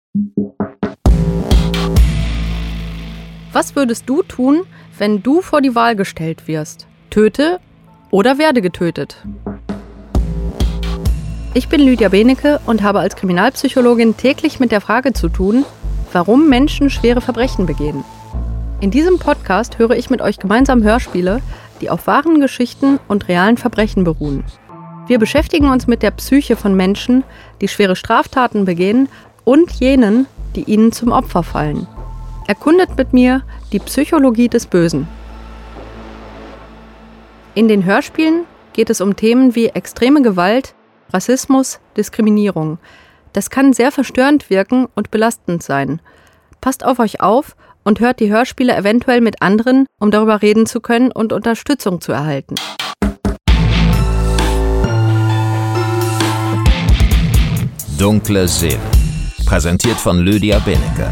Was würdest du tun, wenn du vor die Wahl gestellt wirst? Töte oder werde getötet? Ich bin Lydia Benecke und habe als Kriminalpsychologin täglich mit der Frage zu tun, warum Menschen schwere Verbrechen begehen. In diesem Podcast höre ich mit euch gemeinsam Hörspiele, die auf wahren Geschichten und realen Verbrechen beruhen. Wir beschäftigen uns mit der Psyche von Menschen, die schwere Straftaten begehen und jenen, die ihnen zum Opfer fallen. Erkundet mit mir die Psychologie des Bösen. In den Hörspielen geht es um Themen wie extreme Gewalt, Rassismus, Diskriminierung. Das kann sehr verstörend wirken und belastend sein. Passt auf euch auf und hört die Hörspiele eventuell mit anderen, um darüber reden zu können und Unterstützung zu erhalten. Dunkle Seelen. Präsentiert von Lydia Benecke.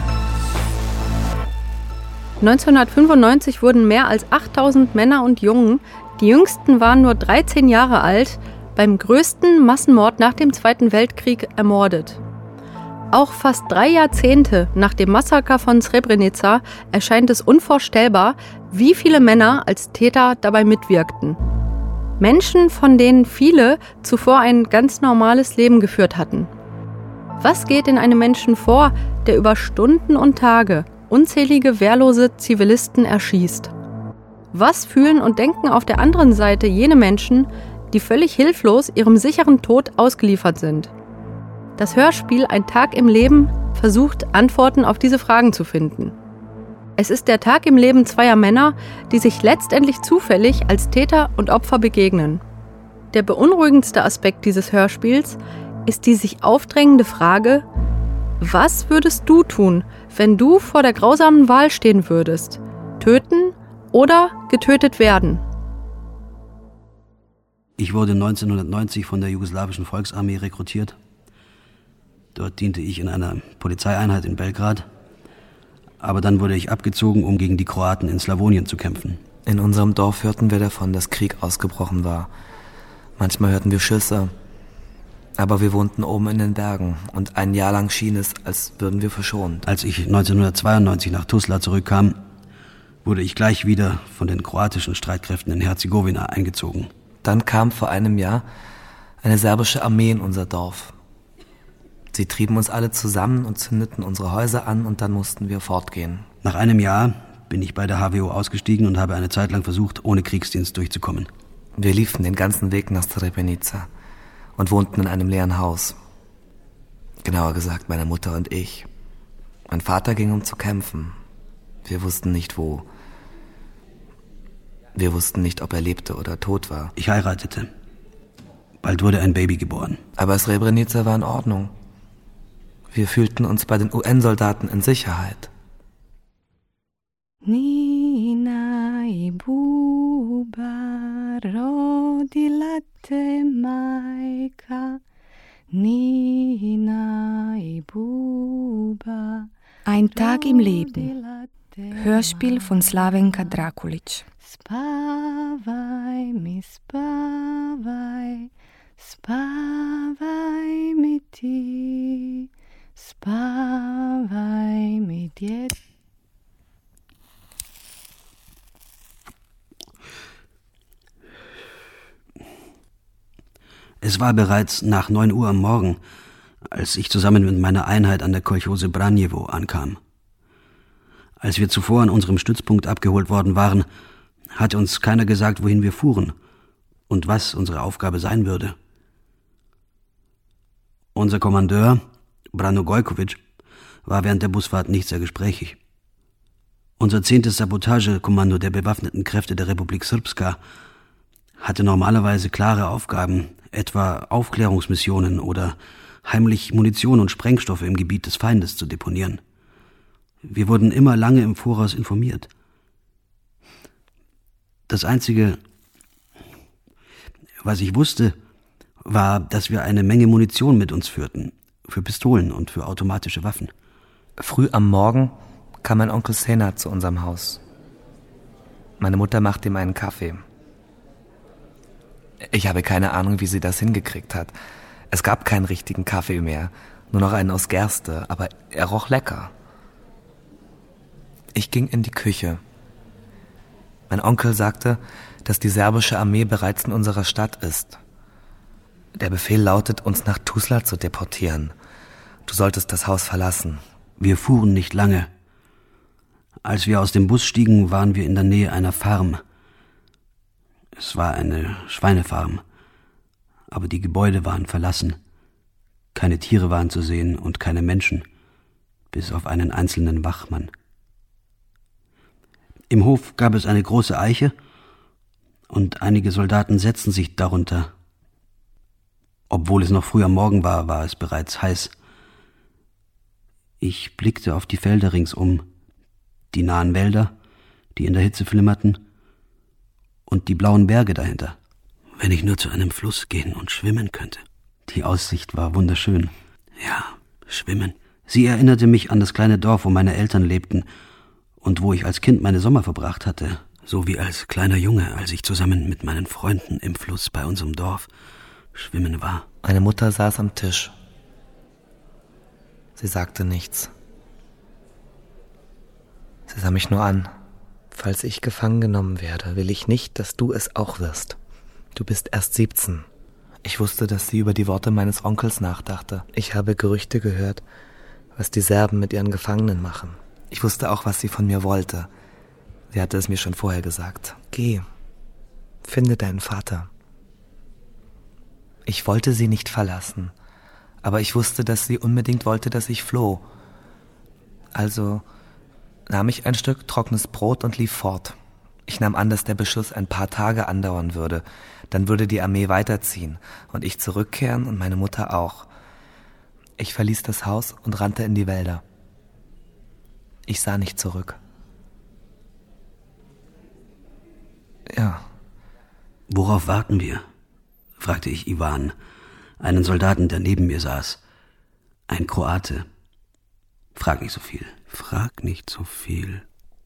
1995 wurden mehr als 8000 Männer und Jungen, die jüngsten waren nur 13 Jahre alt, beim größten Massenmord nach dem Zweiten Weltkrieg ermordet. Auch fast 3 Jahrzehnte nach dem Massaker von Srebrenica erscheint es unvorstellbar, wie viele Männer als Täter dabei mitwirkten. Menschen, von denen viele zuvor ein ganz normales Leben geführt hatten. Was geht in einem Menschen vor, der über Stunden und Tage unzählige wehrlose Zivilisten erschießt? Was fühlen und denken auf der anderen Seite jene Menschen, die völlig hilflos ihrem sicheren Tod ausgeliefert sind? Das Hörspiel Ein Tag im Leben versucht, Antworten auf diese Fragen zu finden. Es ist der Tag im Leben zweier Männer, die sich letztendlich zufällig als Täter und Opfer begegnen. Der beunruhigendste Aspekt dieses Hörspiels ist die sich aufdrängende Frage: Was würdest du tun, wenn du vor der grausamen Wahl stehen würdest? Töten oder getötet werden? Ich wurde 1990 von der jugoslawischen Volksarmee rekrutiert. Dort diente ich in einer Polizeieinheit in Belgrad. Aber dann wurde ich abgezogen, um gegen die Kroaten in Slawonien zu kämpfen. In unserem Dorf hörten wir davon, dass Krieg ausgebrochen war. Manchmal hörten wir Schüsse. Aber wir wohnten oben in den Bergen und ein Jahr lang schien es, als würden wir verschont. Als ich 1992 nach Tuzla zurückkam, wurde ich gleich wieder von den kroatischen Streitkräften in Herzegowina eingezogen. Dann kam vor einem Jahr eine serbische Armee in unser Dorf. Sie trieben uns alle zusammen und zündeten unsere Häuser an und dann mussten wir fortgehen. Nach einem Jahr bin ich bei der HWO ausgestiegen und habe eine Zeit lang versucht, ohne Kriegsdienst durchzukommen. Wir liefen den ganzen Weg nach Srebrenica und wohnten in einem leeren Haus. Genauer gesagt, meine Mutter und ich. Mein Vater ging, um zu kämpfen. Wir wussten nicht, wo. Wir wussten nicht, ob er lebte oder tot war. Ich heiratete. Bald wurde ein Baby geboren. Aber Srebrenica war in Ordnung. Wir fühlten uns bei den UN-Soldaten in Sicherheit. Nina i buba rodila te majka. Nina i buba. Ein Tag im Leben. Hörspiel von Slavenka Drakulic. Spavaj mi, spavaj, spavaj mi ti, spavaj mi djed. Es war bereits nach 9 Uhr am Morgen, als ich zusammen mit meiner Einheit an der Kolchose Branjewo ankam. Als wir zuvor an unserem Stützpunkt abgeholt worden waren, hatte uns keiner gesagt, wohin wir fuhren und was unsere Aufgabe sein würde. Unser Kommandeur, Brano Gojkovic, war während der Busfahrt nicht sehr gesprächig. Unser 10. Sabotagekommando der bewaffneten Kräfte der Republik Srpska hatte normalerweise klare Aufgaben, etwa Aufklärungsmissionen oder heimlich Munition und Sprengstoffe im Gebiet des Feindes zu deponieren. Wir wurden immer lange im Voraus informiert. Das Einzige, was ich wusste, war, dass wir eine Menge Munition mit uns führten, für Pistolen und für automatische Waffen. Früh am Morgen kam mein Onkel Senat zu unserem Haus. Meine Mutter machte ihm einen Kaffee. Ich habe keine Ahnung, wie sie das hingekriegt hat. Es gab keinen richtigen Kaffee mehr. Nur noch einen aus Gerste, aber er roch lecker. Ich ging in die Küche. Mein Onkel sagte, dass die serbische Armee bereits in unserer Stadt ist. Der Befehl lautet, uns nach Tuzla zu deportieren. Du solltest das Haus verlassen. Wir fuhren nicht lange. Als wir aus dem Bus stiegen, waren wir in der Nähe einer Farm. Es war eine Schweinefarm, aber die Gebäude waren verlassen. Keine Tiere waren zu sehen und keine Menschen, bis auf einen einzelnen Wachmann. Im Hof gab es eine große Eiche und einige Soldaten setzten sich darunter. Obwohl es noch früh am Morgen war, war es bereits heiß. Ich blickte auf die Felder ringsum, die nahen Wälder, die in der Hitze flimmerten, und die blauen Berge dahinter. Wenn ich nur zu einem Fluss gehen und schwimmen könnte. Die Aussicht war wunderschön. Ja, schwimmen. Sie erinnerte mich an das kleine Dorf, wo meine Eltern lebten und wo ich als Kind meine Sommer verbracht hatte, so wie als kleiner Junge, als ich zusammen mit meinen Freunden im Fluss bei unserem Dorf schwimmen war. Meine Mutter saß am Tisch. Sie sagte nichts. Sie sah mich nur an. Falls ich gefangen genommen werde, will ich nicht, dass du es auch wirst. Du bist erst 17. Ich wusste, dass sie über die Worte meines Onkels nachdachte. Ich habe Gerüchte gehört, was die Serben mit ihren Gefangenen machen. Ich wusste auch, was sie von mir wollte. Sie hatte es mir schon vorher gesagt. Geh, finde deinen Vater. Ich wollte sie nicht verlassen, aber ich wusste, dass sie unbedingt wollte, dass ich floh. Also nahm ich ein Stück trockenes Brot und lief fort. Ich nahm an, dass der Beschuss ein paar Tage andauern würde. Dann würde die Armee weiterziehen und ich zurückkehren und meine Mutter auch. Ich verließ das Haus und rannte in die Wälder. Ich sah nicht zurück. Ja. Worauf warten wir? Fragte ich Iwan, einen Soldaten, der neben mir saß. Ein Kroate. Frag nicht so viel. Frag nicht so viel.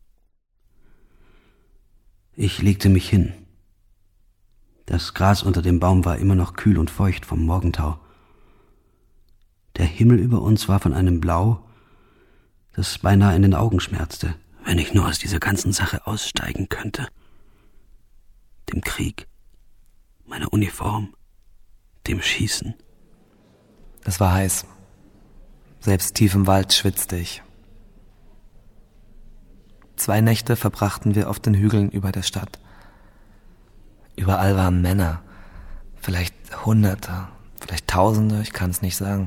Ich legte mich hin. Das Gras unter dem Baum war immer noch kühl und feucht vom Morgentau. Der Himmel über uns war von einem Blau, das beinahe in den Augen schmerzte. Wenn ich nur aus dieser ganzen Sache aussteigen könnte. Dem Krieg, meiner Uniform, dem Schießen. Es war heiß. Selbst tief im Wald schwitzte ich. 2 Nächte verbrachten wir auf den Hügeln über der Stadt. Überall waren Männer, vielleicht Hunderte, vielleicht Tausende, ich kann es nicht sagen.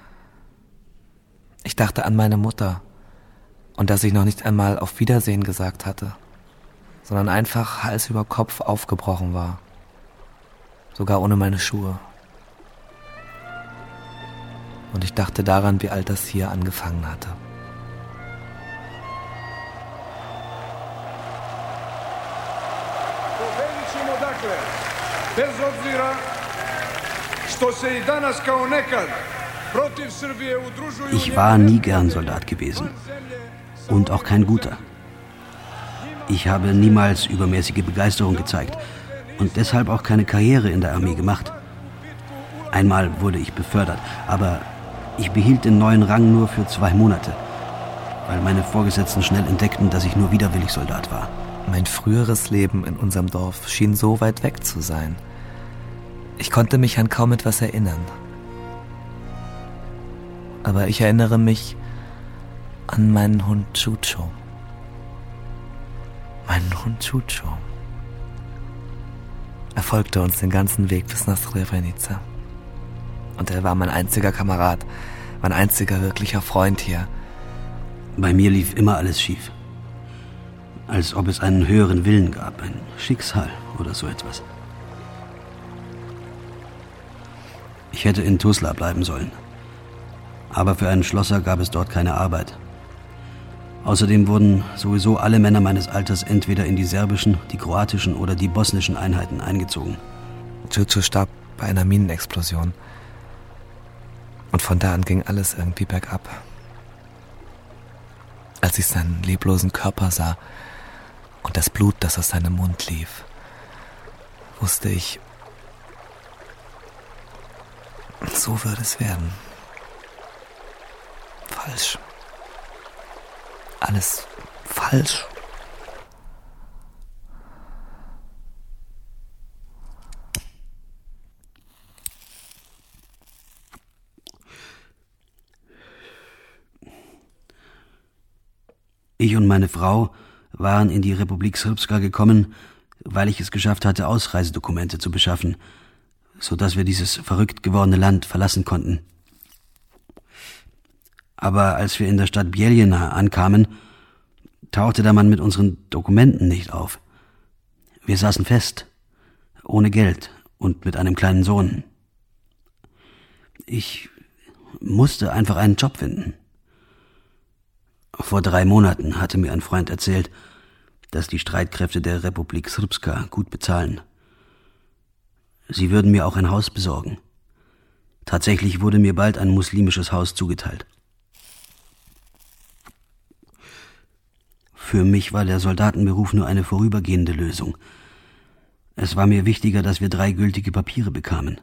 Ich dachte an meine Mutter und dass ich noch nicht einmal auf Wiedersehen gesagt hatte, sondern einfach Hals über Kopf aufgebrochen war, sogar ohne meine Schuhe. Und ich dachte daran, wie alt das hier angefangen hatte. Ich war nie gern Soldat gewesen und auch kein guter. Ich habe niemals übermäßige Begeisterung gezeigt und deshalb auch keine Karriere in der Armee gemacht. Einmal wurde ich befördert, aber ich behielt den neuen Rang nur für 2 Monate, weil meine Vorgesetzten schnell entdeckten, dass ich nur widerwillig Soldat war. Mein früheres Leben in unserem Dorf schien so weit weg zu sein. Ich konnte mich an kaum etwas erinnern. Aber ich erinnere mich an meinen Hund Chucho. Meinen Hund Chucho. Er folgte uns den ganzen Weg bis nach Srebrenica. Und er war mein einziger Kamerad, mein einziger wirklicher Freund hier. Bei mir lief immer alles schief. Als ob es einen höheren Willen gab, ein Schicksal oder so etwas. Ich hätte in Tuzla bleiben sollen. Aber für einen Schlosser gab es dort keine Arbeit. Außerdem wurden sowieso alle Männer meines Alters entweder in die serbischen, die kroatischen oder die bosnischen Einheiten eingezogen. Chucho starb bei einer Minenexplosion. Und von da an ging alles irgendwie bergab. Als ich seinen leblosen Körper sah und das Blut, das aus seinem Mund lief, wusste ich, so würde es werden. falsch. Alles falsch. Ich und meine Frau waren in die Republik Srpska gekommen, weil ich es geschafft hatte, Ausreisedokumente zu beschaffen, sodass wir dieses verrückt gewordene Land verlassen konnten. Aber als wir in der Stadt Bijeljina ankamen, tauchte der Mann mit unseren Dokumenten nicht auf. Wir saßen fest, ohne Geld und mit einem kleinen Sohn. Ich musste einfach einen Job finden. Vor 3 Monaten hatte mir ein Freund erzählt, dass die Streitkräfte der Republik Srpska gut bezahlen. Sie würden mir auch ein Haus besorgen. Tatsächlich wurde mir bald ein muslimisches Haus zugeteilt. Für mich war der Soldatenberuf nur eine vorübergehende Lösung. Es war mir wichtiger, dass wir 3 gültige Papiere bekamen.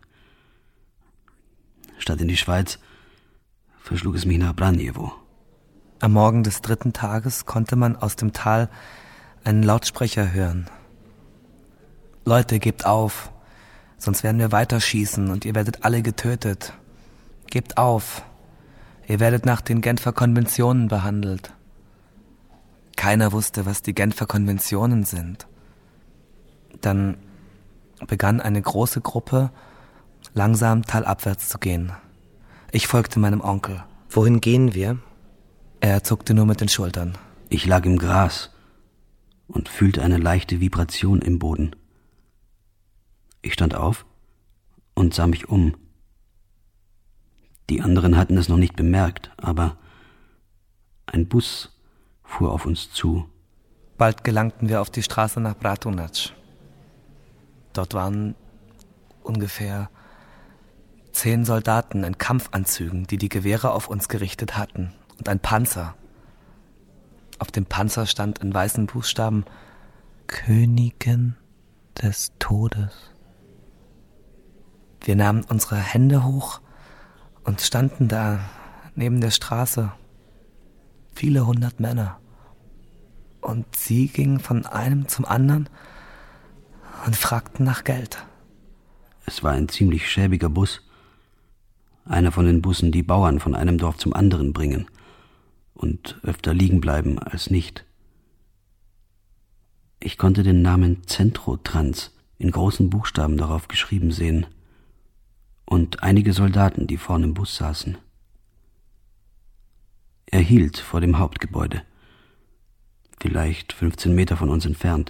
Statt in die Schweiz verschlug es mich nach Branjewo. Am Morgen des 3. Tages konnte man aus dem Tal einen Lautsprecher hören. Leute, gebt auf, sonst werden wir weiterschießen und ihr werdet alle getötet. Gebt auf, ihr werdet nach den Genfer Konventionen behandelt. Keiner wusste, was die Genfer Konventionen sind. Dann begann eine große Gruppe, langsam talabwärts zu gehen. Ich folgte meinem Onkel. Wohin gehen wir? Er zuckte nur mit den Schultern. Ich lag im Gras und fühlte eine leichte Vibration im Boden. Ich stand auf und sah mich um. Die anderen hatten es noch nicht bemerkt, aber ein Bus fuhr auf uns zu. Bald gelangten wir auf die Straße nach Bratunac. Dort waren ungefähr 10 Soldaten in Kampfanzügen, die die Gewehre auf uns gerichtet hatten, und ein Panzer. Auf dem Panzer stand in weißen Buchstaben Königin des Todes. Wir nahmen unsere Hände hoch und standen da neben der Straße. Viele 100 Männer. Und sie gingen von einem zum anderen und fragten nach Geld. Es war ein ziemlich schäbiger Bus. Einer von den Bussen, die Bauern von einem Dorf zum anderen bringen und öfter liegen bleiben als nicht. Ich konnte den Namen Centrotrans in großen Buchstaben darauf geschrieben sehen und einige Soldaten, die vorne im Bus saßen. Er hielt vor dem Hauptgebäude, vielleicht 15 Meter von uns entfernt.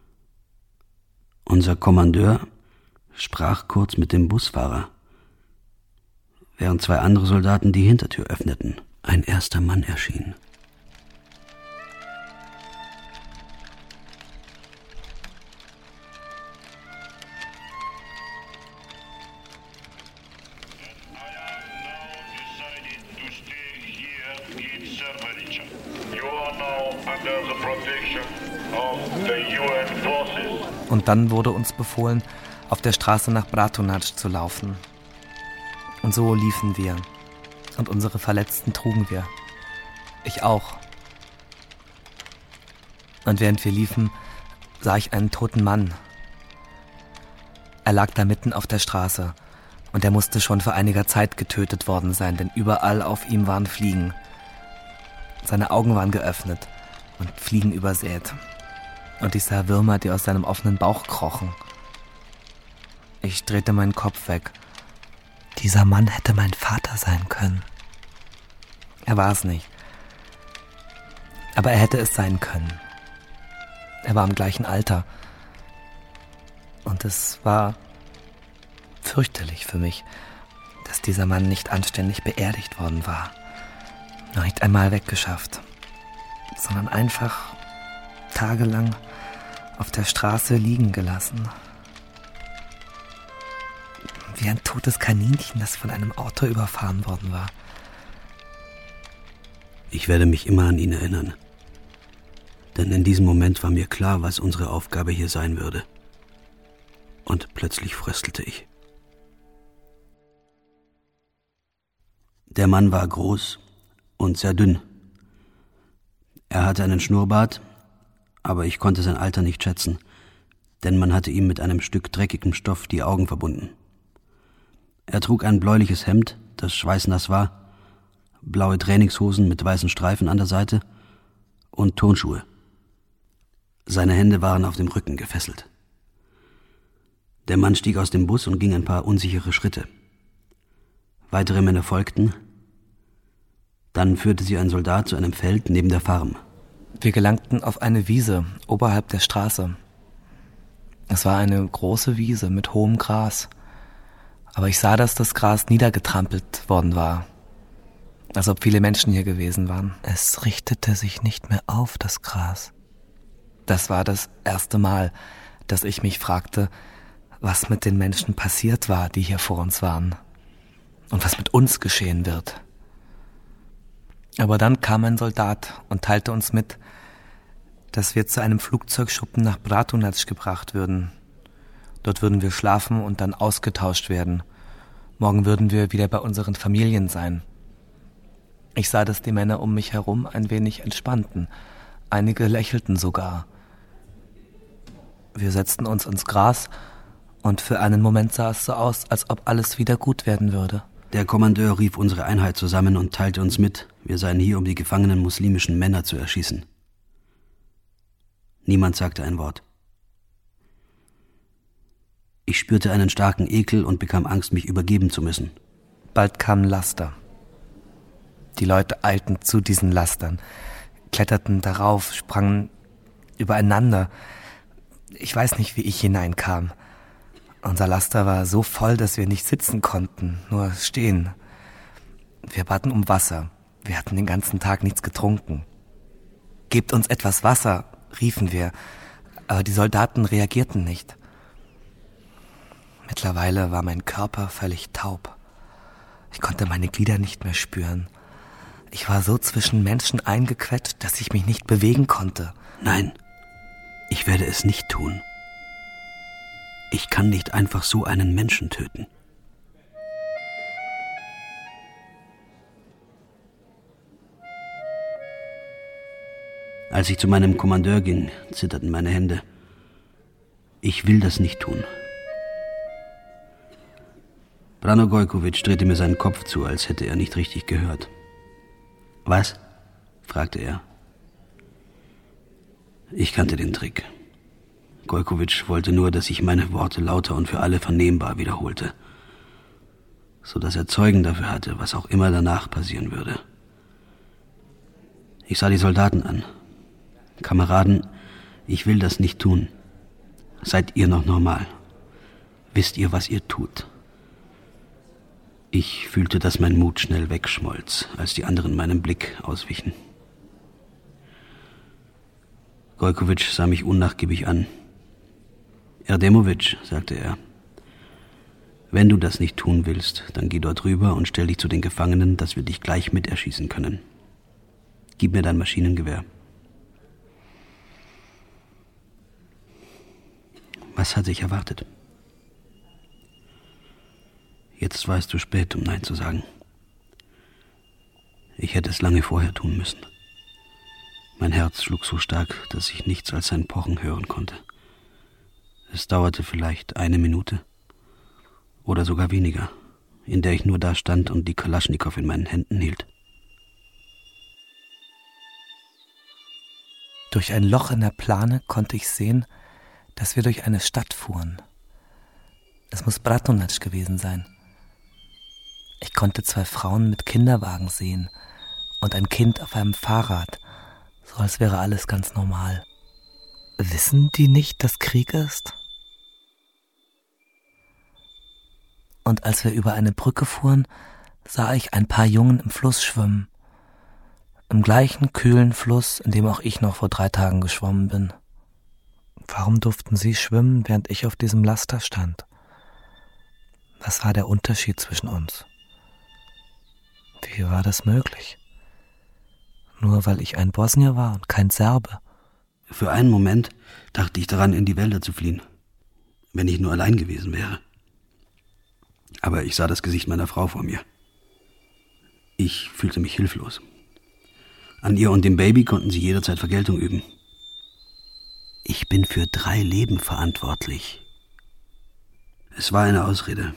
Unser Kommandeur sprach kurz mit dem Busfahrer, während 2 andere Soldaten die Hintertür öffneten. Ein erster Mann erschien. Und dann wurde uns befohlen, auf der Straße nach Bratunac zu laufen. Und so liefen wir. Und unsere Verletzten trugen wir. Ich auch. Und während wir liefen, sah ich einen toten Mann. Er lag da mitten auf der Straße. Und er musste schon vor einiger Zeit getötet worden sein, denn überall auf ihm waren Fliegen. Seine Augen waren geöffnet und Fliegen übersät. Und ich sah Würmer, die aus seinem offenen Bauch krochen. Ich drehte meinen Kopf weg. Dieser Mann hätte mein Vater sein können. Er war es nicht. Aber er hätte es sein können. Er war im gleichen Alter. Und es war fürchterlich für mich, dass dieser Mann nicht anständig beerdigt worden war. Noch nicht einmal weggeschafft, sondern einfach tagelang auf der Straße liegen gelassen. Wie ein totes Kaninchen, das von einem Auto überfahren worden war. Ich werde mich immer an ihn erinnern. Denn in diesem Moment war mir klar, was unsere Aufgabe hier sein würde. Und plötzlich fröstelte ich. Der Mann war groß, und sehr dünn. Er hatte einen Schnurrbart, aber ich konnte sein Alter nicht schätzen, denn man hatte ihm mit einem Stück dreckigem Stoff die Augen verbunden. Er trug ein bläuliches Hemd, das schweißnass war, blaue Trainingshosen mit weißen Streifen an der Seite und Turnschuhe. Seine Hände waren auf dem Rücken gefesselt. Der Mann stieg aus dem Bus und ging ein paar unsichere Schritte. Weitere Männer folgten. Dann führte sie ein Soldat zu einem Feld neben der Farm. Wir gelangten auf eine Wiese oberhalb der Straße. Es war eine große Wiese mit hohem Gras. Aber ich sah, dass das Gras niedergetrampelt worden war. Als ob viele Menschen hier gewesen waren. Es richtete sich nicht mehr auf, das Gras. Das war das erste Mal, dass ich mich fragte, was mit den Menschen passiert war, die hier vor uns waren. Und was mit uns geschehen wird. Aber dann kam ein Soldat und teilte uns mit, dass wir zu einem Flugzeugschuppen nach Bratunac gebracht würden. Dort würden wir schlafen und dann ausgetauscht werden. Morgen würden wir wieder bei unseren Familien sein. Ich sah, dass die Männer um mich herum ein wenig entspannten. Einige lächelten sogar. Wir setzten uns ins Gras und für einen Moment sah es so aus, als ob alles wieder gut werden würde. Der Kommandeur rief unsere Einheit zusammen und teilte uns mit, wir seien hier, um die gefangenen muslimischen Männer zu erschießen. Niemand sagte ein Wort. Ich spürte einen starken Ekel und bekam Angst, mich übergeben zu müssen. Bald kamen Laster. Die Leute eilten zu diesen Lastern, kletterten darauf, sprangen übereinander. Ich weiß nicht, wie ich hineinkam. Unser Laster war so voll, dass wir nicht sitzen konnten, nur stehen. Wir baten um Wasser. Wir hatten den ganzen Tag nichts getrunken. »Gebt uns etwas Wasser«, riefen wir, aber die Soldaten reagierten nicht. Mittlerweile war mein Körper völlig taub. Ich konnte meine Glieder nicht mehr spüren. Ich war so zwischen Menschen eingequetscht, dass ich mich nicht bewegen konnte. Nein, ich werde es nicht tun. Ich kann nicht einfach so einen Menschen töten. Als ich zu meinem Kommandeur ging, zitterten meine Hände. Ich will das nicht tun. Brano Gojkovic drehte mir seinen Kopf zu, als hätte er nicht richtig gehört. »Was?« fragte er. Ich kannte den Trick. Gojkovic wollte nur, dass ich meine Worte lauter und für alle vernehmbar wiederholte, so dass er Zeugen dafür hatte, was auch immer danach passieren würde. Ich sah die Soldaten an. »Kameraden, ich will das nicht tun. Seid ihr noch normal? Wisst ihr, was ihr tut?« Ich fühlte, dass mein Mut schnell wegschmolz, als die anderen meinem Blick auswichen. Gojkovic sah mich unnachgiebig an. »Erdemovic«, sagte er, »wenn du das nicht tun willst, dann geh dort rüber und stell dich zu den Gefangenen, dass wir dich gleich mit erschießen können. Gib mir dein Maschinengewehr.« Was hatte ich erwartet? Jetzt war es zu spät, um Nein zu sagen. Ich hätte es lange vorher tun müssen. Mein Herz schlug so stark, dass ich nichts als sein Pochen hören konnte. Es dauerte vielleicht 1 Minute oder sogar weniger, in der ich nur da stand und die Kalaschnikow in meinen Händen hielt. Durch ein Loch in der Plane konnte ich sehen, dass wir durch eine Stadt fuhren. Es muss Bratunac gewesen sein. Ich konnte 2 Frauen mit Kinderwagen sehen und ein Kind auf einem Fahrrad, so als wäre alles ganz normal. Wissen die nicht, dass Krieg ist? Und als wir über eine Brücke fuhren, sah ich ein paar Jungen im Fluss schwimmen. Im gleichen kühlen Fluss, in dem auch ich noch vor 3 Tagen geschwommen bin. Warum durften sie schwimmen, während ich auf diesem Laster stand? Was war der Unterschied zwischen uns? Wie war das möglich? Nur weil ich ein Bosnier war und kein Serbe. Für einen Moment dachte ich daran, in die Wälder zu fliehen, wenn ich nur allein gewesen wäre. Aber ich sah das Gesicht meiner Frau vor mir. Ich fühlte mich hilflos. An ihr und dem Baby konnten sie jederzeit Vergeltung üben. Ich bin für 3 Leben verantwortlich. Es war eine Ausrede.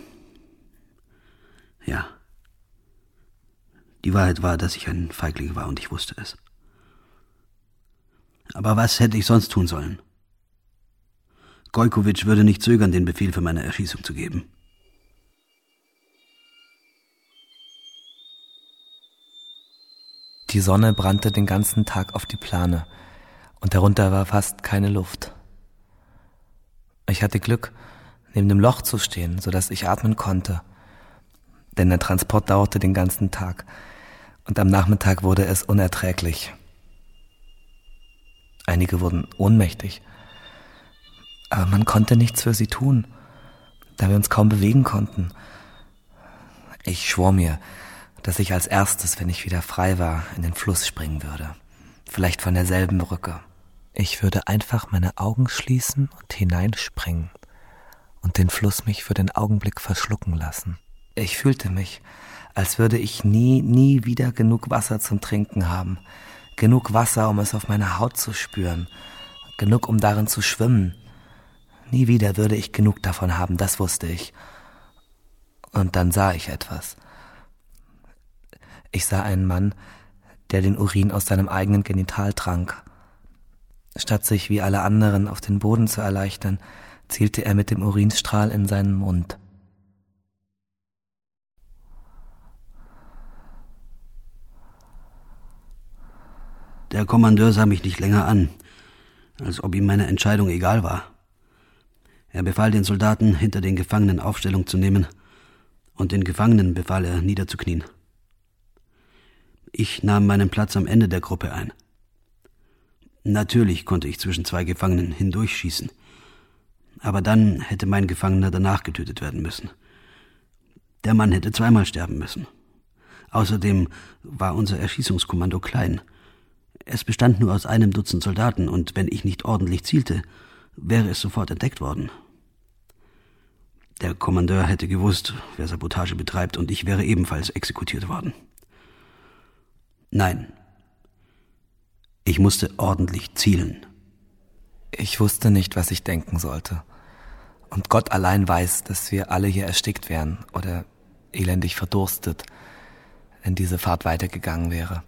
Ja. Die Wahrheit war, dass ich ein Feigling war und ich wusste es. Aber was hätte ich sonst tun sollen? Gojkovic würde nicht zögern, den Befehl für meine Erschießung zu geben. Die Sonne brannte den ganzen Tag auf die Plane und darunter war fast keine Luft. Ich hatte Glück, neben dem Loch zu stehen, sodass ich atmen konnte, denn der Transport dauerte den ganzen Tag und am Nachmittag wurde es unerträglich. Einige wurden ohnmächtig, aber man konnte nichts für sie tun, da wir uns kaum bewegen konnten. Ich schwor mir, dass ich als erstes, wenn ich wieder frei war, in den Fluss springen würde. Vielleicht von derselben Brücke. Ich würde einfach meine Augen schließen und hineinspringen und den Fluss mich für den Augenblick verschlucken lassen. Ich fühlte mich, als würde ich nie wieder genug Wasser zum Trinken haben. Genug Wasser, um es auf meiner Haut zu spüren. Genug, um darin zu schwimmen. Nie wieder würde ich genug davon haben, das wusste ich. Und dann sah ich etwas. Ich sah einen Mann, der den Urin aus seinem eigenen Genital trank. Statt sich wie alle anderen auf den Boden zu erleichtern, zielte er mit dem Urinstrahl in seinen Mund. Der Kommandeur sah mich nicht länger an, als ob ihm meine Entscheidung egal war. Er befahl den Soldaten, hinter den Gefangenen Aufstellung zu nehmen, und den Gefangenen befahl er, niederzuknien. Ich nahm meinen Platz am Ende der Gruppe ein. Natürlich konnte ich zwischen 2 Gefangenen hindurchschießen, aber dann hätte mein Gefangener danach getötet werden müssen. Der Mann hätte 2-mal sterben müssen. Außerdem war unser Erschießungskommando klein. Es bestand nur aus 1 Dutzend Soldaten, und wenn ich nicht ordentlich zielte, wäre es sofort entdeckt worden. Der Kommandeur hätte gewusst, wer Sabotage betreibt, und ich wäre ebenfalls exekutiert worden. Nein. Ich musste ordentlich zielen. Ich wusste nicht, was ich denken sollte. Und Gott allein weiß, dass wir alle hier erstickt wären oder elendig verdurstet, wenn diese Fahrt weitergegangen wäre.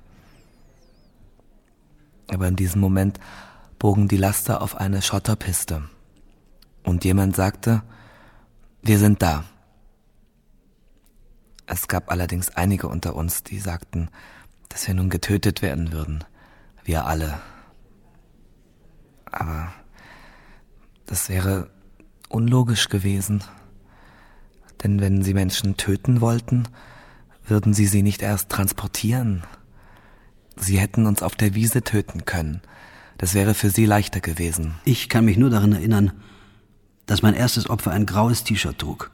Aber in diesem Moment bogen die Laster auf eine Schotterpiste. Und jemand sagte, wir sind da. Es gab allerdings einige unter uns, die sagten, dass wir nun getötet werden würden. Wir alle. Aber das wäre unlogisch gewesen. Denn wenn sie Menschen töten wollten, würden sie nicht erst transportieren. Sie hätten uns auf der Wiese töten können. Das wäre für sie leichter gewesen. Ich kann mich nur daran erinnern, dass mein erstes Opfer ein graues T-Shirt trug.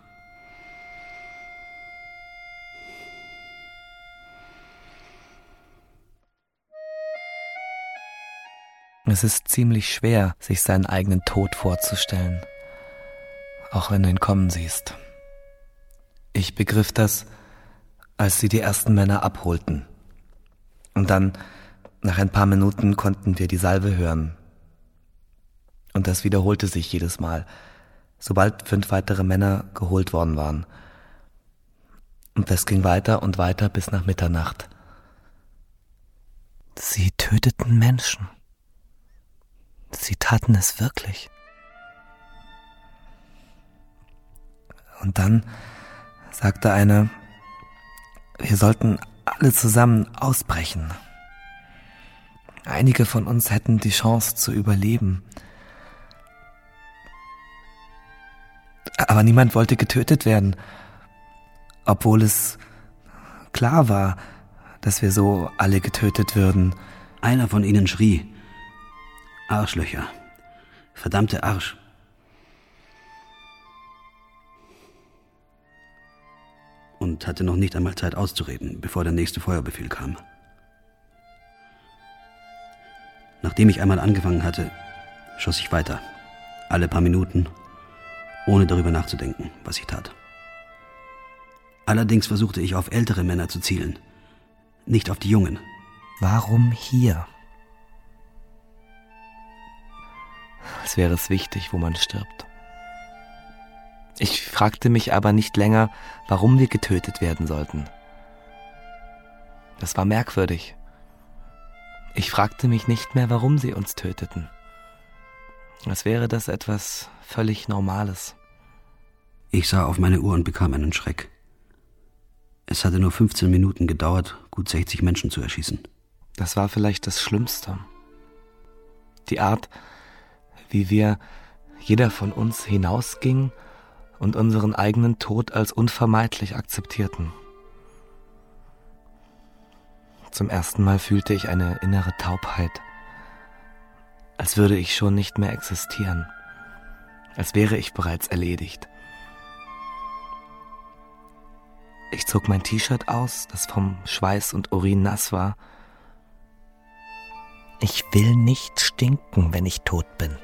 Es ist ziemlich schwer, sich seinen eigenen Tod vorzustellen, auch wenn du ihn kommen siehst. Ich begriff das, als sie die ersten Männer abholten. Und dann, nach ein paar Minuten, konnten wir die Salve hören. Und das wiederholte sich jedes Mal, sobald 5 weitere Männer geholt worden waren. Und das ging weiter und weiter bis nach Mitternacht. Sie töteten Menschen. Sie taten es wirklich. Und dann sagte einer, wir sollten alle zusammen ausbrechen. Einige von uns hätten die Chance zu überleben. Aber niemand wollte getötet werden, obwohl es klar war, dass wir so alle getötet würden. Einer von ihnen schrie, Arschlöcher, verdammte Arsch. Und hatte noch nicht einmal Zeit auszureden, bevor der nächste Feuerbefehl kam. Nachdem ich einmal angefangen hatte, schoss ich weiter, alle paar Minuten, ohne darüber nachzudenken, was ich tat. Allerdings versuchte ich auf ältere Männer zu zielen, nicht auf die Jungen. Warum hier? Als wäre es wichtig, wo man stirbt. Ich fragte mich aber nicht länger, warum wir getötet werden sollten. Das war merkwürdig. Ich fragte mich nicht mehr, warum sie uns töteten. Als wäre das etwas völlig Normales. Ich sah auf meine Uhr und bekam einen Schreck. Es hatte nur 15 Minuten gedauert, gut 60 Menschen zu erschießen. Das war vielleicht das Schlimmste. Die Art, wie wir, jeder von uns, hinausging und unseren eigenen Tod als unvermeidlich akzeptierten. Zum ersten Mal fühlte ich eine innere Taubheit, als würde ich schon nicht mehr existieren, als wäre ich bereits erledigt. Ich zog mein T-Shirt aus, das vom Schweiß und Urin nass war. Ich will nicht stinken, wenn ich tot bin.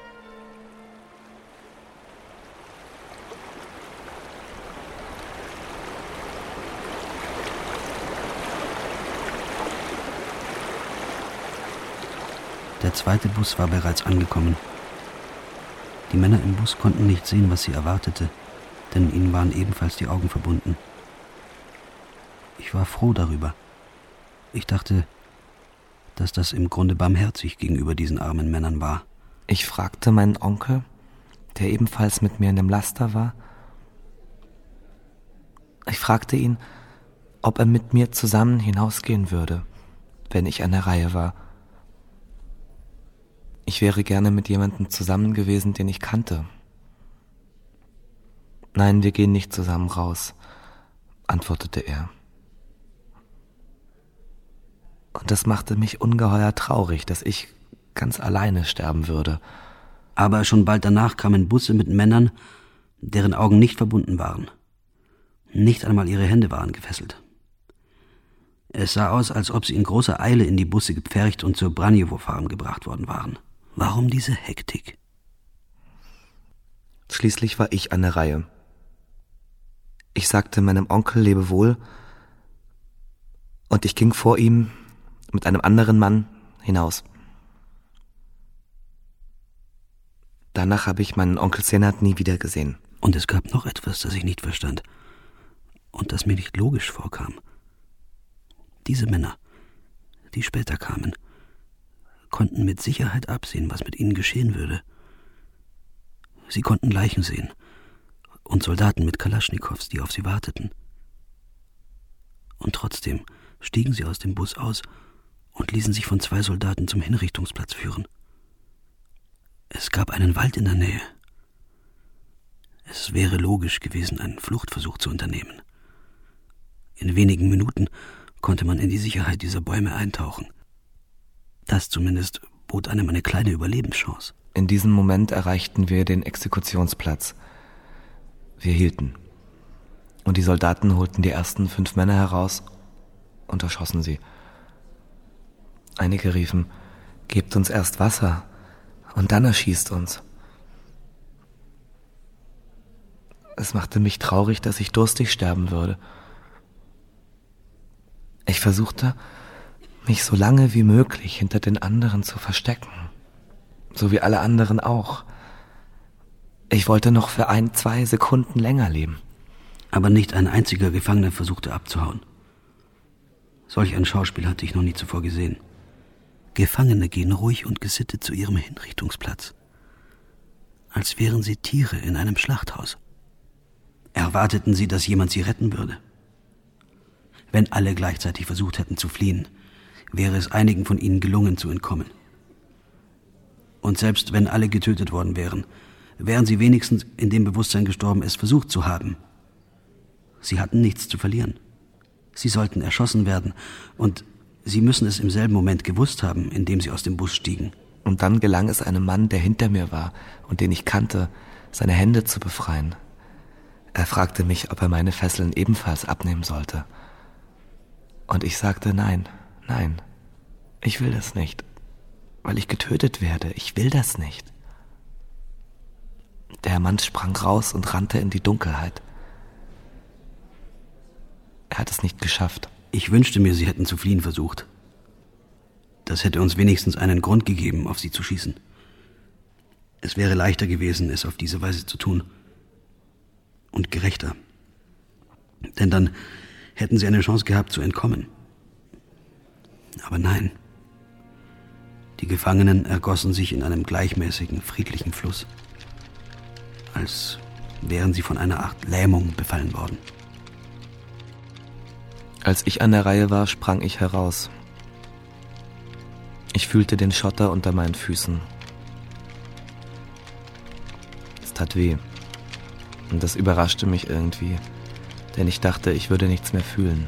Der zweite Bus war bereits angekommen. Die Männer im Bus konnten nicht sehen, was sie erwartete, denn ihnen waren ebenfalls die Augen verbunden. Ich war froh darüber. Ich dachte, dass das im Grunde barmherzig gegenüber diesen armen Männern war. Ich fragte meinen Onkel, der ebenfalls mit mir in dem Laster war. Ich fragte ihn, ob er mit mir zusammen hinausgehen würde, wenn ich an der Reihe war. Ich wäre gerne mit jemandem zusammen gewesen, den ich kannte. Nein, wir gehen nicht zusammen raus, antwortete er. Und das machte mich ungeheuer traurig, dass ich ganz alleine sterben würde. Aber schon bald danach kamen Busse mit Männern, deren Augen nicht verbunden waren. Nicht einmal ihre Hände waren gefesselt. Es sah aus, als ob sie in großer Eile in die Busse gepfercht und zur Braniewo-Farm gebracht worden waren. Warum diese Hektik? Schließlich war ich an der Reihe. Ich sagte meinem Onkel Lebewohl und ich ging vor ihm mit einem anderen Mann hinaus. Danach habe ich meinen Onkel Senat nie wieder gesehen. Und es gab noch etwas, das ich nicht verstand und das mir nicht logisch vorkam. Diese Männer, die später kamen, konnten mit Sicherheit absehen, was mit ihnen geschehen würde. Sie konnten Leichen sehen und Soldaten mit Kalaschnikows, die auf sie warteten. Und trotzdem stiegen sie aus dem Bus aus und ließen sich von 2 Soldaten zum Hinrichtungsplatz führen. Es gab einen Wald in der Nähe. Es wäre logisch gewesen, einen Fluchtversuch zu unternehmen. In wenigen Minuten konnte man in die Sicherheit dieser Bäume eintauchen. Das zumindest bot einem eine kleine Überlebenschance. In diesem Moment erreichten wir den Exekutionsplatz. Wir hielten. Und die Soldaten holten die ersten 5 Männer heraus und erschossen sie. Einige riefen, gebt uns erst Wasser und dann erschießt uns. Es machte mich traurig, dass ich durstig sterben würde. Ich versuchte, mich so lange wie möglich hinter den anderen zu verstecken, so wie alle anderen auch. Ich wollte noch für 1-2 Sekunden länger leben. Aber nicht ein einziger Gefangener versuchte abzuhauen. Solch ein Schauspiel hatte ich noch nie zuvor gesehen. Gefangene gehen ruhig und gesittet zu ihrem Hinrichtungsplatz, als wären sie Tiere in einem Schlachthaus. Erwarteten sie, dass jemand sie retten würde? Wenn alle gleichzeitig versucht hätten zu fliehen, wäre es einigen von ihnen gelungen zu entkommen. Und selbst wenn alle getötet worden wären, wären sie wenigstens in dem Bewusstsein gestorben, es versucht zu haben. Sie hatten nichts zu verlieren. Sie sollten erschossen werden und sie müssen es im selben Moment gewusst haben, in dem sie aus dem Bus stiegen. Und dann gelang es einem Mann, der hinter mir war und den ich kannte, seine Hände zu befreien. Er fragte mich, ob er meine Fesseln ebenfalls abnehmen sollte. Und ich sagte nein, ich will das nicht, weil ich getötet werde, ich will das nicht. Der Mann sprang raus und rannte in die Dunkelheit. Er hat es nicht geschafft. Ich wünschte mir, sie hätten zu fliehen versucht. Das hätte uns wenigstens einen Grund gegeben, auf sie zu schießen. Es wäre leichter gewesen, es auf diese Weise zu tun. Und gerechter. Denn dann hätten sie eine Chance gehabt, zu entkommen. Aber nein. Die Gefangenen ergossen sich in einem gleichmäßigen, friedlichen Fluss. Als wären sie von einer Art Lähmung befallen worden. Als ich an der Reihe war, sprang ich heraus. Ich fühlte den Schotter unter meinen Füßen. Es tat weh. Und das überraschte mich irgendwie, denn ich dachte, ich würde nichts mehr fühlen.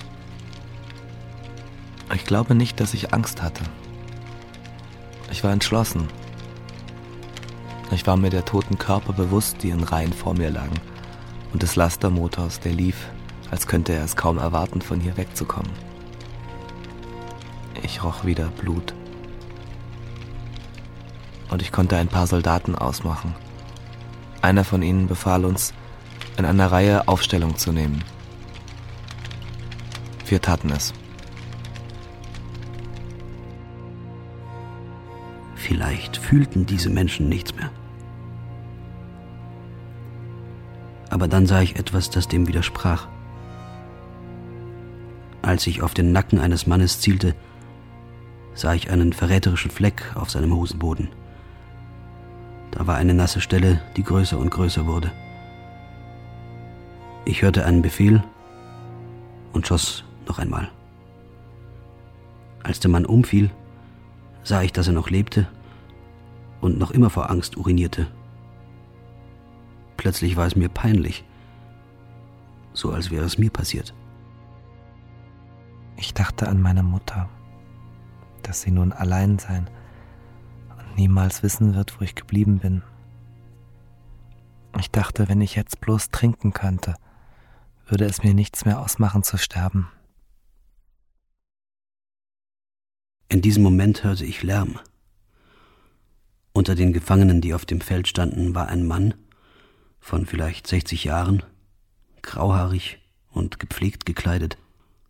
Ich glaube nicht, dass ich Angst hatte. Ich war entschlossen. Ich war mir der toten Körper bewusst, die in Reihen vor mir lagen, und des Lastermotors, der lief, als könnte er es kaum erwarten, von hier wegzukommen. Ich roch wieder Blut. Und ich konnte ein paar Soldaten ausmachen. Einer von ihnen befahl uns, in einer Reihe Aufstellung zu nehmen. Wir taten es. Vielleicht fühlten diese Menschen nichts mehr. Aber dann sah ich etwas, das dem widersprach. Als ich auf den Nacken eines Mannes zielte, sah ich einen verräterischen Fleck auf seinem Hosenboden. Da war eine nasse Stelle, die größer und größer wurde. Ich hörte einen Befehl und schoss noch einmal. Als der Mann umfiel, sah ich, dass er noch lebte und noch immer vor Angst urinierte. Plötzlich war es mir peinlich, so als wäre es mir passiert. Ich dachte an meine Mutter, dass sie nun allein sein und niemals wissen wird, wo ich geblieben bin. Ich dachte, wenn ich jetzt bloß trinken könnte, würde es mir nichts mehr ausmachen zu sterben. In diesem Moment hörte ich Lärm. Unter den Gefangenen, die auf dem Feld standen, war ein Mann von vielleicht 60 Jahren, grauhaarig und gepflegt gekleidet.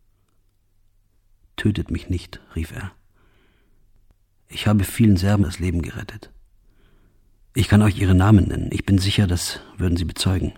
»Tötet mich nicht«, rief er. »Ich habe vielen Serben das Leben gerettet. Ich kann euch ihre Namen nennen. Ich bin sicher, das würden sie bezeugen.«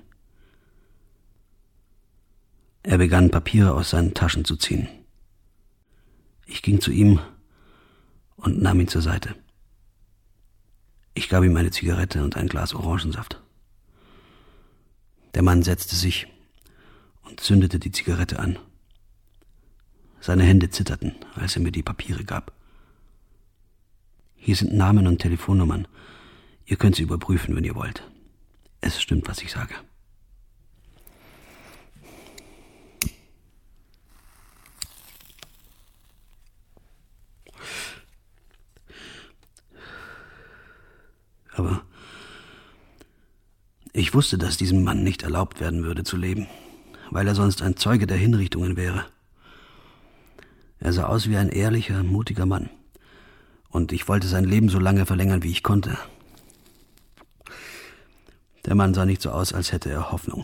Er begann, Papiere aus seinen Taschen zu ziehen. Ich ging zu ihm und nahm ihn zur Seite. Ich gab ihm eine Zigarette und ein Glas Orangensaft. Der Mann setzte sich und zündete die Zigarette an. Seine Hände zitterten, als er mir die Papiere gab. »Hier sind Namen und Telefonnummern. Ihr könnt sie überprüfen, wenn ihr wollt. Es stimmt, was ich sage.« Aber ich wusste, dass diesem Mann nicht erlaubt werden würde zu leben, weil er sonst ein Zeuge der Hinrichtungen wäre. Er sah aus wie ein ehrlicher, mutiger Mann. Und ich wollte sein Leben so lange verlängern, wie ich konnte. Der Mann sah nicht so aus, als hätte er Hoffnung.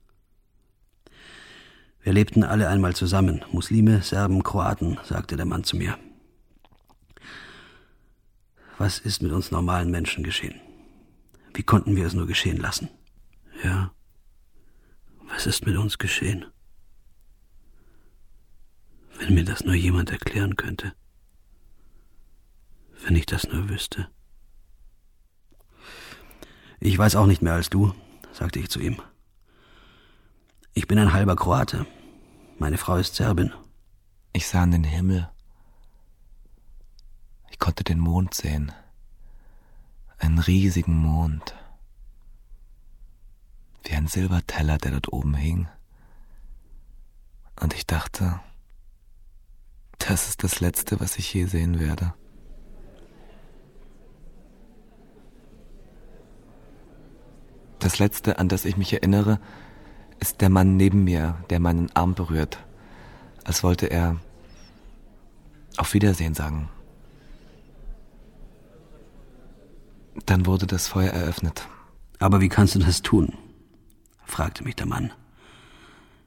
Wir lebten alle einmal zusammen, Muslime, Serben, Kroaten, sagte der Mann zu mir. Was ist mit uns normalen Menschen geschehen? Wie konnten wir es nur geschehen lassen? Ja, was ist mit uns geschehen? Wenn mir das nur jemand erklären könnte. Wenn ich das nur wüsste. Ich weiß auch nicht mehr als du, sagte ich zu ihm. Ich bin ein halber Kroate. Meine Frau ist Serbin. Ich sah in den Himmel. Ich konnte den Mond sehen. Einen riesigen Mond. Wie ein Silberteller, der dort oben hing. Und ich dachte, das ist das Letzte, was ich je sehen werde. Das Letzte, an das ich mich erinnere, ist der Mann neben mir, der meinen Arm berührt, als wollte er auf Wiedersehen sagen. Dann wurde das Feuer eröffnet. Aber wie kannst du das tun? Fragte mich der Mann,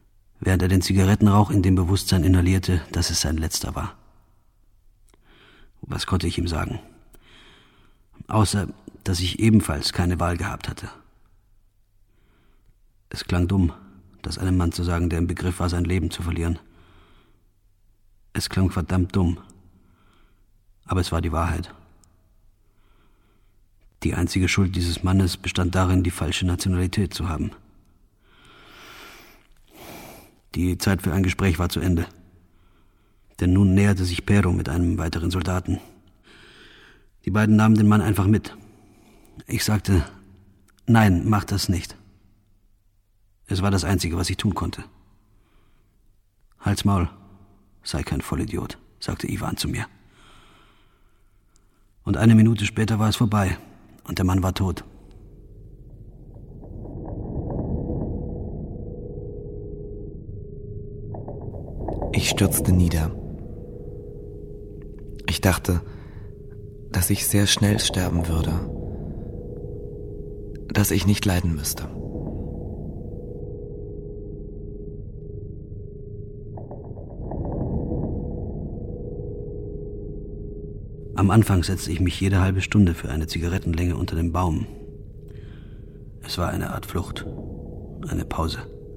während er den Zigarettenrauch in dem Bewusstsein inhalierte, dass es sein letzter war. Was konnte ich ihm sagen? Außer, dass ich ebenfalls keine Wahl gehabt hatte. Es klang dumm, das einem Mann zu sagen, der im Begriff war, sein Leben zu verlieren. Es klang verdammt dumm. Aber es war die Wahrheit. Die einzige Schuld dieses Mannes bestand darin, die falsche Nationalität zu haben. Die Zeit für ein Gespräch war zu Ende. Denn nun näherte sich Pero mit einem weiteren Soldaten. Die beiden nahmen den Mann einfach mit. Ich sagte, nein, mach das nicht. Es war das Einzige, was ich tun konnte. Halt's Maul, sei kein Vollidiot, sagte Iwan zu mir. Und eine Minute später war es vorbei und der Mann war tot. Ich stürzte nieder. Ich dachte, dass ich sehr schnell sterben würde, dass ich nicht leiden müsste. Am Anfang setzte ich mich jede halbe Stunde für eine Zigarettenlänge unter dem Baum. Es war eine Art Flucht, eine Pause.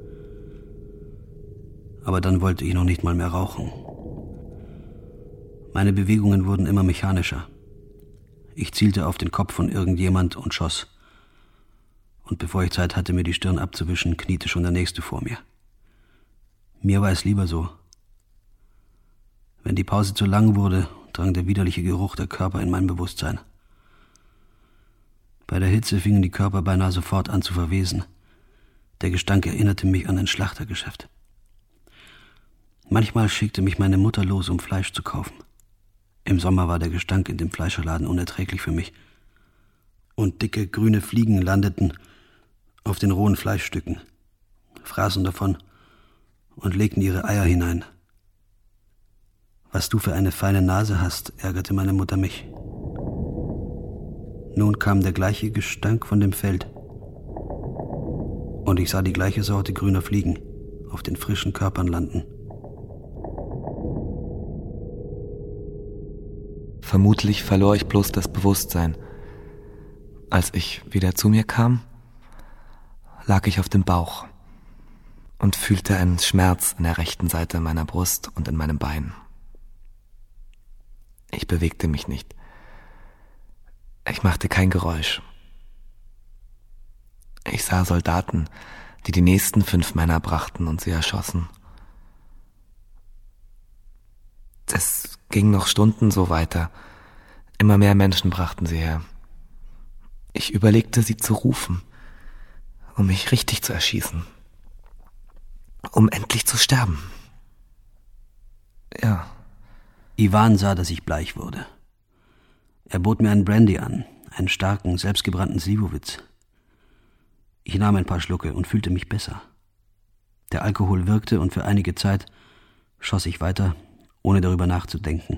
Aber dann wollte ich noch nicht mal mehr rauchen. Meine Bewegungen wurden immer mechanischer. Ich zielte auf den Kopf von irgendjemand und schoss. Und bevor ich Zeit hatte, mir die Stirn abzuwischen, kniete schon der Nächste vor mir. Mir war es lieber so. Wenn die Pause zu lang wurde, drang der widerliche Geruch der Körper in mein Bewusstsein. Bei der Hitze fingen die Körper beinahe sofort an zu verwesen. Der Gestank erinnerte mich an ein Schlachtergeschäft. Manchmal schickte mich meine Mutter los, um Fleisch zu kaufen. Im Sommer war der Gestank in dem Fleischerladen unerträglich für mich. Und dicke, grüne Fliegen landeten auf den rohen Fleischstücken, fraßen davon und legten ihre Eier hinein. Was du für eine feine Nase hast, ärgerte meine Mutter mich. Nun kam der gleiche Gestank von dem Feld. Und ich sah die gleiche Sorte grüner Fliegen auf den frischen Körpern landen. Vermutlich verlor ich bloß das Bewusstsein. Als ich wieder zu mir kam, lag ich auf dem Bauch und fühlte einen Schmerz an der rechten Seite meiner Brust und in meinem Bein. Ich bewegte mich nicht. Ich machte kein Geräusch. Ich sah Soldaten, die die nächsten 5 Männer brachten und sie erschossen. Es ging noch Stunden so weiter. Immer mehr Menschen brachten sie her. Ich überlegte, sie zu rufen, um mich richtig zu erschießen. Um endlich zu sterben. Ja. Iwan sah, dass ich bleich wurde. Er bot mir einen Brandy an, einen starken, selbstgebrannten Slivovitz. Ich nahm ein paar Schlucke und fühlte mich besser. Der Alkohol wirkte und für einige Zeit schoss ich weiter, ohne darüber nachzudenken.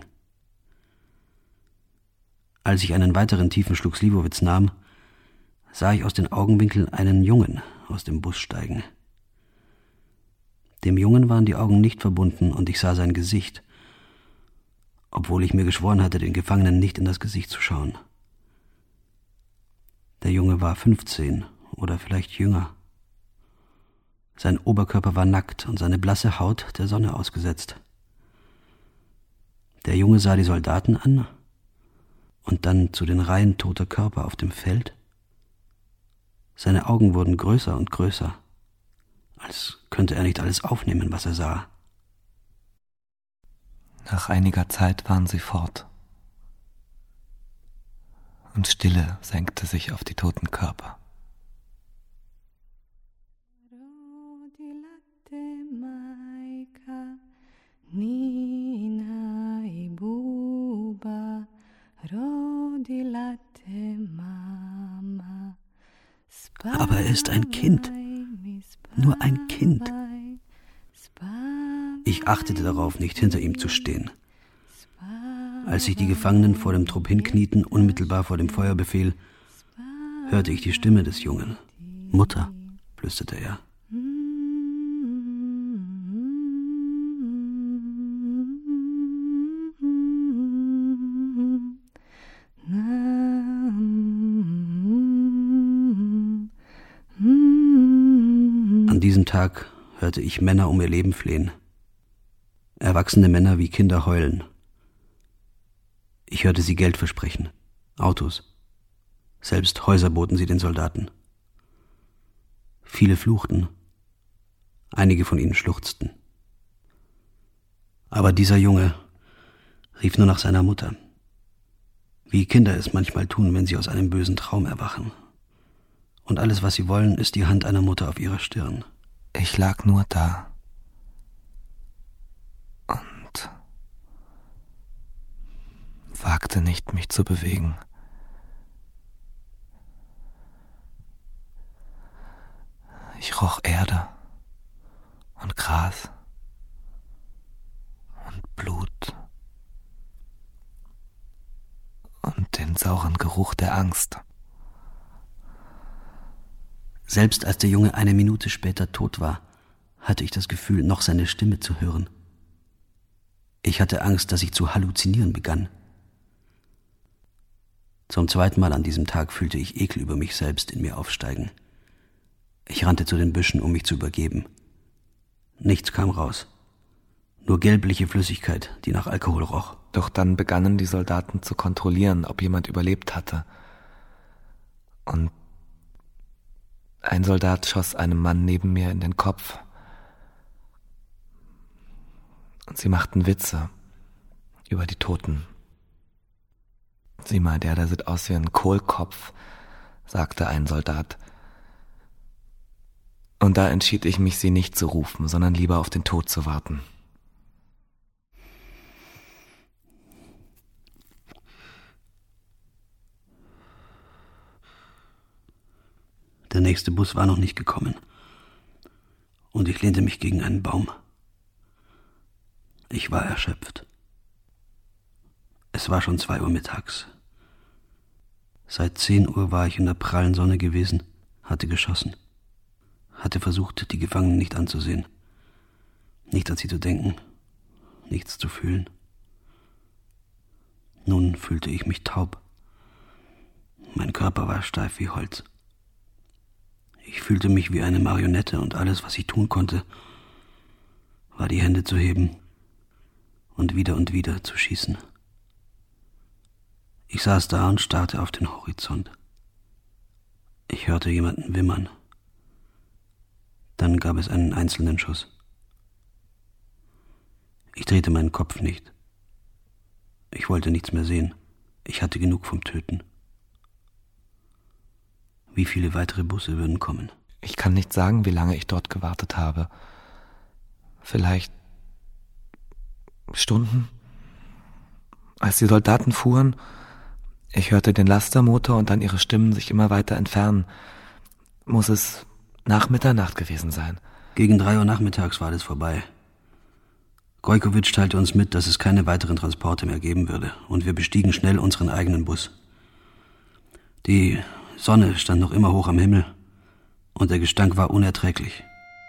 Als ich einen weiteren tiefen Schluck Slivovitz nahm, sah ich aus den Augenwinkeln einen Jungen aus dem Bus steigen. Dem Jungen waren die Augen nicht verbunden und ich sah sein Gesicht, obwohl ich mir geschworen hatte, den Gefangenen nicht in das Gesicht zu schauen. Der Junge war 15 oder vielleicht jünger. Sein Oberkörper war nackt und seine blasse Haut der Sonne ausgesetzt. Der Junge sah die Soldaten an und dann zu den Reihen toter Körper auf dem Feld. Seine Augen wurden größer und größer, als könnte er nicht alles aufnehmen, was er sah. Nach einiger Zeit waren sie fort. Und Stille senkte sich auf die toten Körper. Aber er ist ein Kind, nur ein Kind. Ich achtete darauf, nicht hinter ihm zu stehen. Als sich die Gefangenen vor dem Trupp hinknieten, unmittelbar vor dem Feuerbefehl, hörte ich die Stimme des Jungen. »Mutter«, flüsterte er. An diesem Tag hörte ich Männer um ihr Leben flehen. Erwachsene Männer wie Kinder heulen. Ich hörte sie Geld versprechen, Autos. Selbst Häuser boten sie den Soldaten. Viele fluchten. Einige von ihnen schluchzten. Aber dieser Junge rief nur nach seiner Mutter. Wie Kinder es manchmal tun, wenn sie aus einem bösen Traum erwachen. Und alles, was sie wollen, ist die Hand einer Mutter auf ihrer Stirn. Ich lag nur da und wagte nicht, mich zu bewegen. Ich roch Erde und Gras und Blut und den sauren Geruch der Angst. Selbst als der Junge eine Minute später tot war, hatte ich das Gefühl, noch seine Stimme zu hören. Ich hatte Angst, dass ich zu halluzinieren begann. Zum zweiten Mal an diesem Tag fühlte ich Ekel über mich selbst in mir aufsteigen. Ich rannte zu den Büschen, um mich zu übergeben. Nichts kam raus. Nur gelbliche Flüssigkeit, die nach Alkohol roch. Doch dann begannen die Soldaten zu kontrollieren, ob jemand überlebt hatte. Und ein Soldat schoss einem Mann neben mir in den Kopf. Und sie machten Witze über die Toten. Sieh mal, der sieht aus wie ein Kohlkopf, sagte ein Soldat. Und da entschied ich mich, sie nicht zu rufen, sondern lieber auf den Tod zu warten. Der nächste Bus war noch nicht gekommen. Und ich lehnte mich gegen einen Baum. Ich war erschöpft. Es war schon 2 Uhr mittags. Seit 10 Uhr war ich in der prallen Sonne gewesen, hatte geschossen. Hatte versucht, die Gefangenen nicht anzusehen. Nicht an sie zu denken, nichts zu fühlen. Nun fühlte ich mich taub. Mein Körper war steif wie Holz. Ich fühlte mich wie eine Marionette und alles, was ich tun konnte, war die Hände zu heben und wieder zu schießen. Ich saß da und starrte auf den Horizont. Ich hörte jemanden wimmern. Dann gab es einen einzelnen Schuss. Ich drehte meinen Kopf nicht. Ich wollte nichts mehr sehen. Ich hatte genug vom Töten. Wie viele weitere Busse würden kommen? Ich kann nicht sagen, wie lange ich dort gewartet habe. Vielleicht Stunden. Als die Soldaten fuhren, ich hörte den Lastermotor und dann ihre Stimmen sich immer weiter entfernen. Muss es nach Mitternacht gewesen sein. Gegen 3 Uhr nachmittags war das vorbei. Gojkovic teilte uns mit, dass es keine weiteren Transporte mehr geben würde, und wir bestiegen schnell unseren eigenen Bus. Die Sonne stand noch immer hoch am Himmel und der Gestank war unerträglich.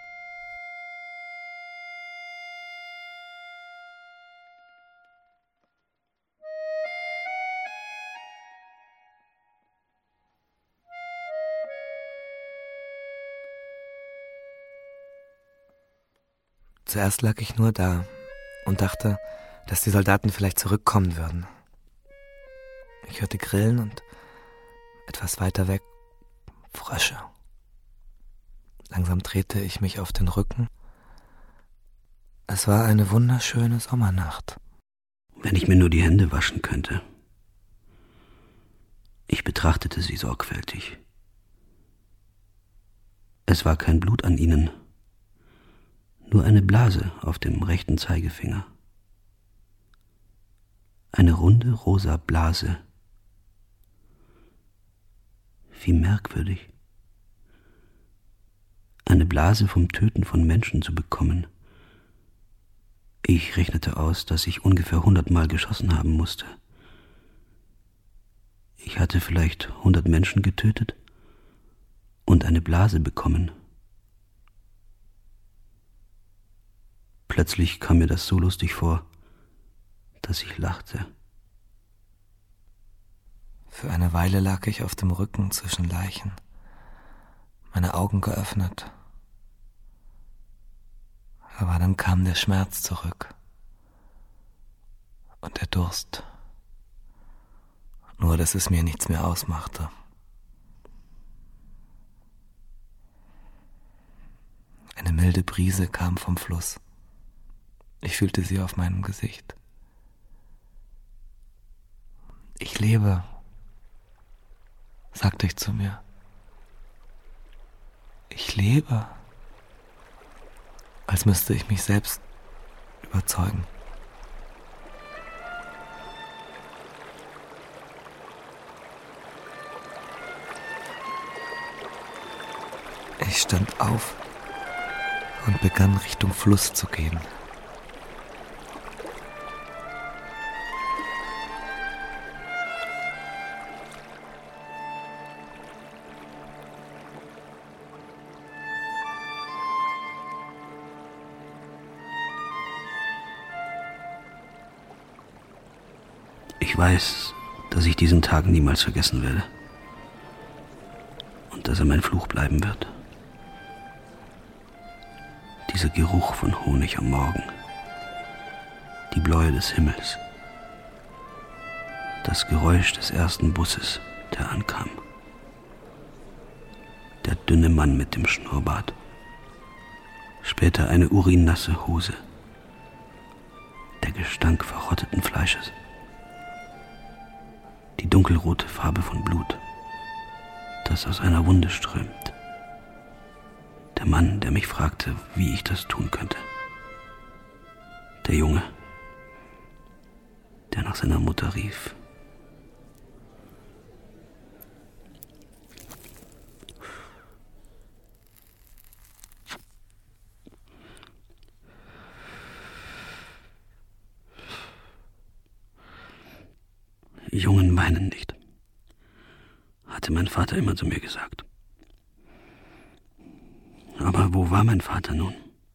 Zuerst lag ich nur da und dachte, dass die Soldaten vielleicht zurückkommen würden. Ich hörte Grillen und etwas weiter weg Frösche. Langsam drehte ich mich auf den Rücken. Es war eine wunderschöne Sommernacht. Wenn ich mir nur die Hände waschen könnte. Ich betrachtete sie sorgfältig. Es war kein Blut an ihnen, nur eine Blase auf dem rechten Zeigefinger. Eine runde rosa Blase. Wie merkwürdig. Eine Blase vom Töten von Menschen zu bekommen. Ich rechnete aus, dass ich ungefähr 100 Mal geschossen haben musste. Ich hatte vielleicht 100 Menschen getötet und eine Blase bekommen. Plötzlich kam mir das so lustig vor, dass ich lachte. Für eine Weile lag ich auf dem Rücken zwischen Leichen, meine Augen geöffnet, Aber dann kam der Schmerz zurück. Und der Durst. Nur, dass es mir nichts mehr ausmachte. Eine milde Brise kam vom Fluss. Ich fühlte sie auf meinem Gesicht. Ich lebe, sagte ich zu mir. Ich lebe. Als müsste ich mich selbst überzeugen. Ich stand auf und begann Richtung Fluss zu gehen. Ich weiß, dass ich diesen Tag niemals vergessen werde. Und dass er mein Fluch bleiben wird. Dieser Geruch von Honig am Morgen. Die Bläue des Himmels. Das Geräusch des ersten Busses, der ankam. Der dünne Mann mit dem Schnurrbart. Später eine urinnasse Hose. Der Gestank verrotteten Fleisches. Die dunkelrote Farbe von Blut, das aus einer Wunde strömt. Der Mann, der mich fragte, wie ich das tun könnte. Der Junge, der nach seiner Mutter rief. Jungen weinen nicht, hatte mein Vater immer zu mir gesagt. Aber wo war mein Vater nun?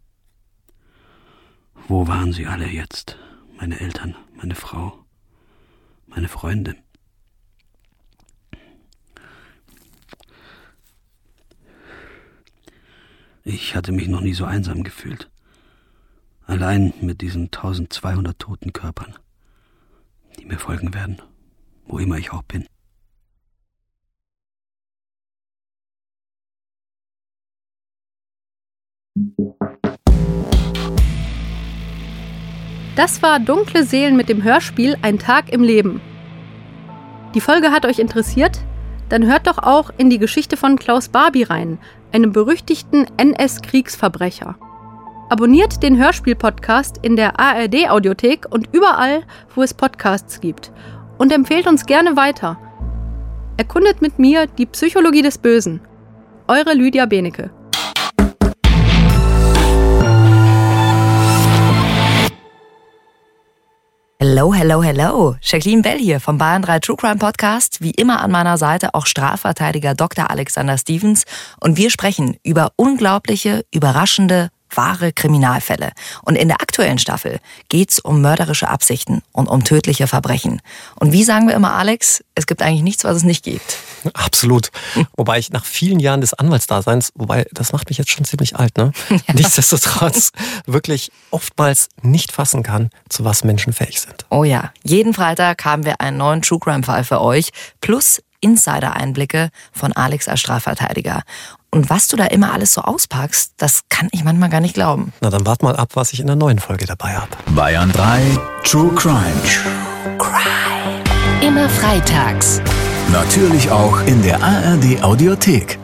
Wo waren sie alle jetzt? Meine Eltern, meine Frau, meine Freunde. Ich hatte mich noch nie so einsam gefühlt. Allein mit diesen 1200 toten Körpern, die mir folgen werden. Wo immer ich auch bin. Das war Dunkle Seelen mit dem Hörspiel Ein Tag im Leben. Die Folge hat euch interessiert? Dann hört doch auch in die Geschichte von Klaus Barbie rein, einem berüchtigten NS-Kriegsverbrecher. Abonniert den Hörspiel-Podcast in der ARD-Audiothek und überall, wo es Podcasts gibt. Und empfehlt uns gerne weiter. Erkundet mit mir die Psychologie des Bösen. Eure Lydia Benecke. Hello, hello, hello. Jacqueline Bell hier vom Bayern 3 True Crime Podcast. Wie immer an meiner Seite auch Strafverteidiger Dr. Alexander Stevens. Und wir sprechen über unglaubliche, überraschende, wahre Kriminalfälle. Und in der aktuellen Staffel geht's um mörderische Absichten und um tödliche Verbrechen. Und wie sagen wir immer, Alex, es gibt eigentlich nichts, was es nicht gibt. Absolut. Wobei ich nach vielen Jahren des Anwaltsdaseins, wobei das macht mich jetzt schon ziemlich alt, ne? Ja. Nichtsdestotrotz wirklich oftmals nicht fassen kann, zu was Menschen fähig sind. Oh ja, jeden Freitag haben wir einen neuen True Crime Fall für euch, plus Insider-Einblicke von Alex als Strafverteidiger. Und was du da immer alles so auspackst, das kann ich manchmal gar nicht glauben. Na, dann wart mal ab, was ich in der neuen Folge dabei habe. Bayern 3 True Crime. True Crime. Immer freitags. Natürlich auch in der ARD Audiothek.